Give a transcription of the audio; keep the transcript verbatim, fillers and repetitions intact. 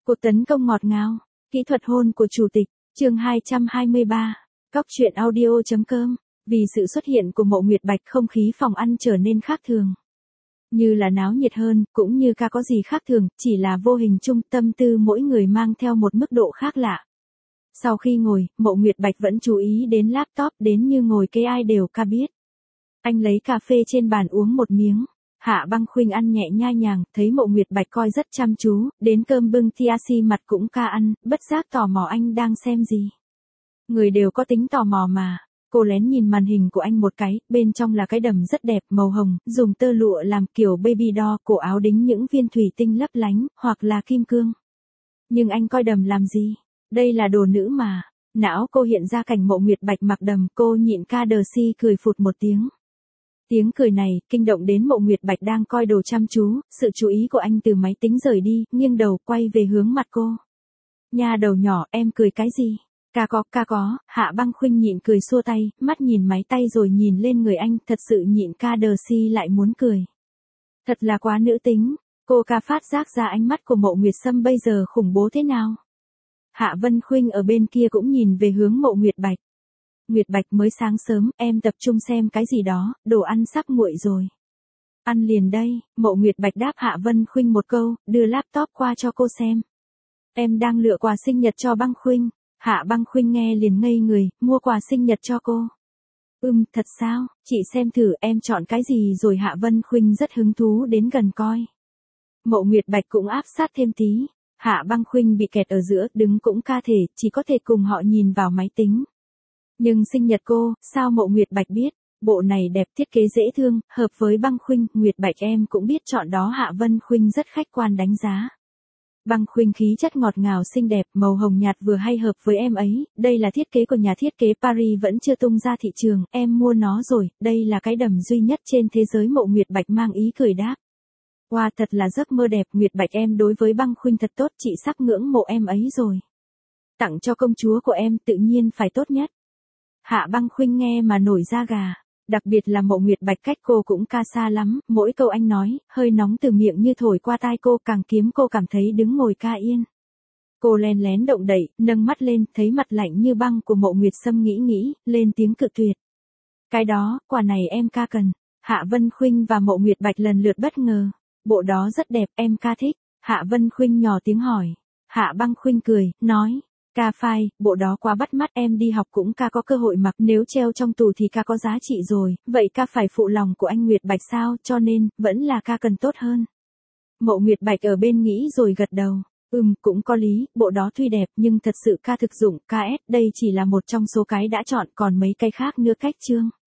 Cuộc tấn công ngọt ngào, kỹ thuật hôn của chủ tịch, chương hai trăm hai mươi ba, Cóc truyện audio.com, vì sự xuất hiện của Mộ Nguyệt Bạch không khí phòng ăn trở nên khác thường. Như là náo nhiệt hơn, cũng như ca có gì khác thường, chỉ là vô hình chung tâm tư mỗi người mang theo một mức độ khác lạ. Sau khi ngồi, Mộ Nguyệt Bạch vẫn chú ý đến laptop đến như ngồi kế ai đều ca biết. Anh lấy cà phê trên bàn uống một miếng. Hạ Băng Khuynh ăn nhẹ nhai nhàng, thấy Mộ Nguyệt Bạch coi rất chăm chú, đến cơm bưng Tiaxi mặt cũng ca ăn, bất giác tò mò anh đang xem gì. Người đều có tính tò mò mà. Cô lén nhìn màn hình của anh một cái, bên trong là cái đầm rất đẹp màu hồng, dùng tơ lụa làm kiểu baby doll, cổ áo đính những viên thủy tinh lấp lánh, hoặc là kim cương. Nhưng anh coi đầm làm gì? Đây là đồ nữ mà. Não cô hiện ra cảnh Mộ Nguyệt Bạch mặc đầm, cô nhịn ca đờ si cười phụt một tiếng. Tiếng cười này, kinh động đến Mộ Nguyệt Bạch đang coi đồ chăm chú, sự chú ý của anh từ máy tính rời đi, nghiêng đầu quay về hướng mặt cô. Nha đầu nhỏ, em cười cái gì? Ca có, ca có, Hạ Băng Khuynh nhịn cười xua tay, mắt nhìn máy tay rồi nhìn lên người anh, thật sự nhịn ca đờ si lại muốn cười. Thật là quá nữ tính, cô ca phát giác ra ánh mắt của Mộ Nguyệt Sâm bây giờ khủng bố thế nào. Hạ Vân Khuynh ở bên kia cũng nhìn về hướng Mộ Nguyệt Bạch. Nguyệt Bạch mới sáng sớm, em tập trung xem cái gì đó, đồ ăn sắp nguội rồi. Ăn liền đây, Mộ Nguyệt Bạch đáp Hạ Vân Khuynh một câu, đưa laptop qua cho cô xem. Em đang lựa quà sinh nhật cho Băng Khuynh. Hạ Băng Khuynh nghe liền ngây người, mua quà sinh nhật cho cô. Ừm, thật sao, chị xem thử em chọn cái gì rồi. Hạ Vân Khuynh rất hứng thú đến gần coi. Mộ Nguyệt Bạch cũng áp sát thêm tí. Hạ Băng Khuynh bị kẹt ở giữa, đứng cũng ca thể, chỉ có thể cùng họ nhìn vào máy tính. Nhưng sinh nhật cô, sao Mộ Nguyệt Bạch biết, bộ này đẹp, thiết kế dễ thương, hợp với Băng Khuynh, Nguyệt Bạch em cũng biết chọn đó. Hạ Vân Khuynh rất khách quan đánh giá. Băng Khuynh khí chất ngọt ngào xinh đẹp, màu hồng nhạt vừa hay hợp với em ấy, đây là thiết kế của nhà thiết kế Paris vẫn chưa tung ra thị trường, em mua nó rồi, đây là cái đầm duy nhất trên thế giới. Mộ Nguyệt Bạch mang ý cười đáp. Wow, thật là giấc mơ đẹp, Nguyệt Bạch em đối với Băng Khuynh thật tốt, chị sắp ngưỡng mộ em ấy rồi. Tặng cho công chúa của em tự nhiên phải tốt nhất. Hạ Băng Khuynh nghe mà nổi da gà. Đặc biệt là Mộ Nguyệt Bạch cách cô cũng ca xa lắm, mỗi câu anh nói, hơi nóng từ miệng như thổi qua tai cô, càng kiếm cô cảm thấy đứng ngồi ca yên. Cô len lén động đậy, nâng mắt lên, thấy mặt lạnh như băng của Mộ Nguyệt Sâm nghĩ nghĩ, lên tiếng cự tuyệt. Cái đó, quả này em ca cần. Hạ Vân Khuynh và Mộ Nguyệt Bạch lần lượt bất ngờ. Bộ đó rất đẹp, em ca thích. Hạ Vân Khuynh nhỏ tiếng hỏi. Hạ Băng Khuynh cười, nói. Ca phai, bộ đó quá bắt mắt, em đi học cũng ca có cơ hội mặc, nếu treo trong tủ thì ca có giá trị rồi, vậy ca phải phụ lòng của anh Nguyệt Bạch sao, cho nên, vẫn là ca cần tốt hơn. Mộ Nguyệt Bạch ở bên nghĩ rồi gật đầu, ừm, cũng có lý, bộ đó tuy đẹp nhưng thật sự ca thực dụng, ca ét, đây chỉ là một trong số cái đã chọn, còn mấy cái khác nữa cách chương.